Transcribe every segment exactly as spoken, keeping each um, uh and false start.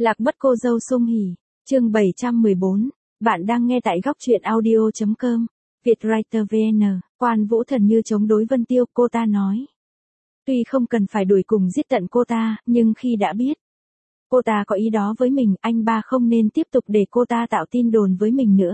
Lạc mất cô dâu sung hỉ, chương bảy trăm mười bốn, bạn đang nghe tại góc truyện audio chấm com, Vietwriter vê en, Quan Vũ Thần như chống đối Vân Tiêu, cô ta nói. Tuy không cần phải đuổi cùng giết tận cô ta, nhưng khi đã biết cô ta có ý đó với mình, anh ba không nên tiếp tục để cô ta tạo tin đồn với mình nữa.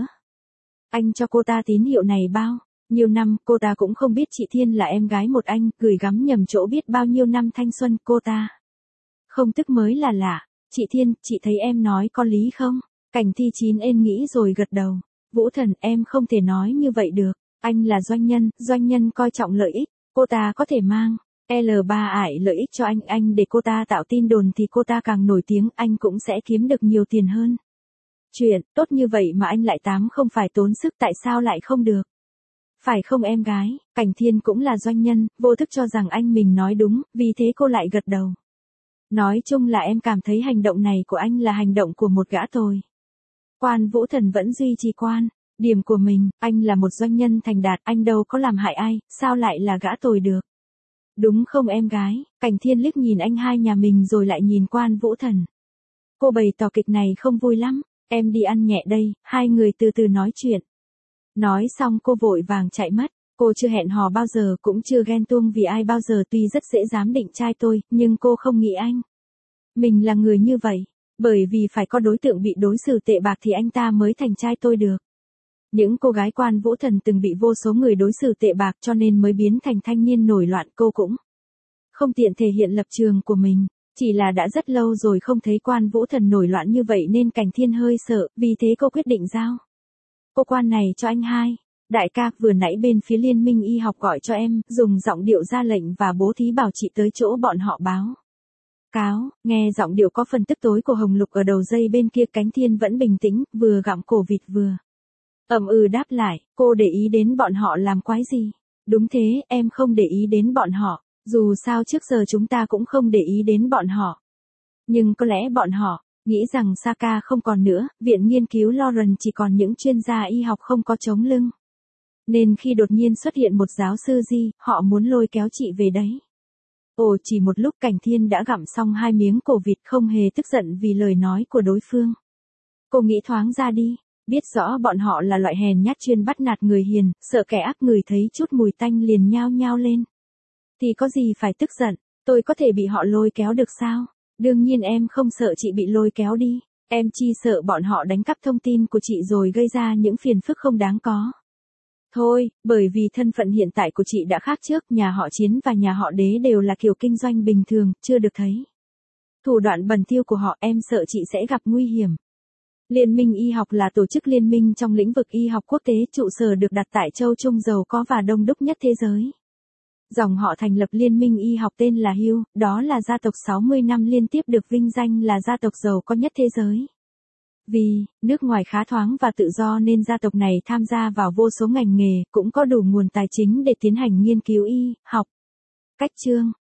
Anh cho cô ta tín hiệu này bao nhiều năm, cô ta cũng không biết chị Thiên là em gái một anh, gửi gắm nhầm chỗ biết bao nhiêu năm thanh xuân, cô ta không tức mới là lạ. Chị Thiên, chị thấy em nói có lý không? Cảnh Thi Chín ên nghĩ rồi gật đầu. Vũ Thần, em không thể nói như vậy được. Anh là doanh nhân, doanh nhân coi trọng lợi ích. Cô ta có thể mang L ba ải lợi ích cho anh, anh để cô ta tạo tin đồn thì cô ta càng nổi tiếng, anh cũng sẽ kiếm được nhiều tiền hơn. Chuyện tốt như vậy mà anh lại tám không phải tốn sức, tại sao lại không được? Phải không em gái? Cảnh Thiên cũng là doanh nhân, vô thức cho rằng anh mình nói đúng, vì thế cô lại gật đầu. Nói chung là em cảm thấy hành động này của anh là hành động của một gã tồi. Quan Vũ Thần vẫn duy trì quan điểm của mình, anh là một doanh nhân thành đạt, anh đâu có làm hại ai, sao lại là gã tồi được? Đúng không em gái? Cảnh Thiên liếc nhìn anh hai nhà mình rồi lại nhìn Quan Vũ Thần. Cô bày tỏ kịch này không vui lắm, em đi ăn nhẹ đây, hai người từ từ nói chuyện. Nói xong cô vội vàng chạy mất. Cô chưa hẹn hò bao giờ, cũng chưa ghen tuông vì ai bao giờ, tuy rất dễ dám định trai tôi, nhưng cô không nghĩ anh mình là người như vậy. Bởi vì phải có đối tượng bị đối xử tệ bạc thì anh ta mới thành trai tôi được. Những cô gái Quan Vũ Thần từng bị vô số người đối xử tệ bạc cho nên mới biến thành thanh niên nổi loạn, cô cũng không tiện thể hiện lập trường của mình. Chỉ là đã rất lâu rồi không thấy Quan Vũ Thần nổi loạn như vậy nên Cảnh Thiên hơi sợ, vì thế cô quyết định giao cô quan này cho anh hai. Đại ca, vừa nãy bên phía Liên minh y học gọi cho em, dùng giọng điệu ra lệnh và bố thí bảo chị tới chỗ bọn họ báo cáo. Nghe giọng điệu có phần tức tối của Hồng Lục ở đầu dây bên kia, Cảnh Thiên vẫn bình tĩnh, vừa gặm cổ vịt vừa ậm ừ đáp lại, cô để ý đến bọn họ làm quái gì? Đúng thế, em không để ý đến bọn họ, dù sao trước giờ chúng ta cũng không để ý đến bọn họ. Nhưng có lẽ bọn họ nghĩ rằng Saka không còn nữa, viện nghiên cứu Lauren chỉ còn những chuyên gia y học không có chống lưng. Nên khi đột nhiên xuất hiện một giáo sư Di, họ muốn lôi kéo chị về đấy. Ồ, chỉ một lúc Cảnh Thiên đã gặm xong hai miếng cổ vịt, không hề tức giận vì lời nói của đối phương. Cô nghĩ thoáng ra đi, biết rõ bọn họ là loại hèn nhát chuyên bắt nạt người hiền, sợ kẻ ác người thấy chút mùi tanh liền nhao nhao lên. Thì có gì phải tức giận, tôi có thể bị họ lôi kéo được sao? Đương nhiên em không sợ chị bị lôi kéo đi, em chỉ sợ bọn họ đánh cắp thông tin của chị rồi gây ra những phiền phức không đáng có. Thôi, bởi vì thân phận hiện tại của chị đã khác trước, nhà họ Chiến và nhà họ Đế đều là kiểu kinh doanh bình thường, chưa được thấy thủ đoạn bẩn thỉu của họ, em sợ chị sẽ gặp nguy hiểm. Liên minh y học là tổ chức liên minh trong lĩnh vực y học quốc tế, trụ sở được đặt tại châu Trung giàu có và đông đúc nhất thế giới. Dòng họ thành lập liên minh y học tên là Hugh, đó là gia tộc sáu mươi năm liên tiếp được vinh danh là gia tộc giàu có nhất thế giới. Vì nước ngoài khá thoáng và tự do nên gia tộc này tham gia vào vô số ngành nghề, cũng có đủ nguồn tài chính để tiến hành nghiên cứu y học. Cách chương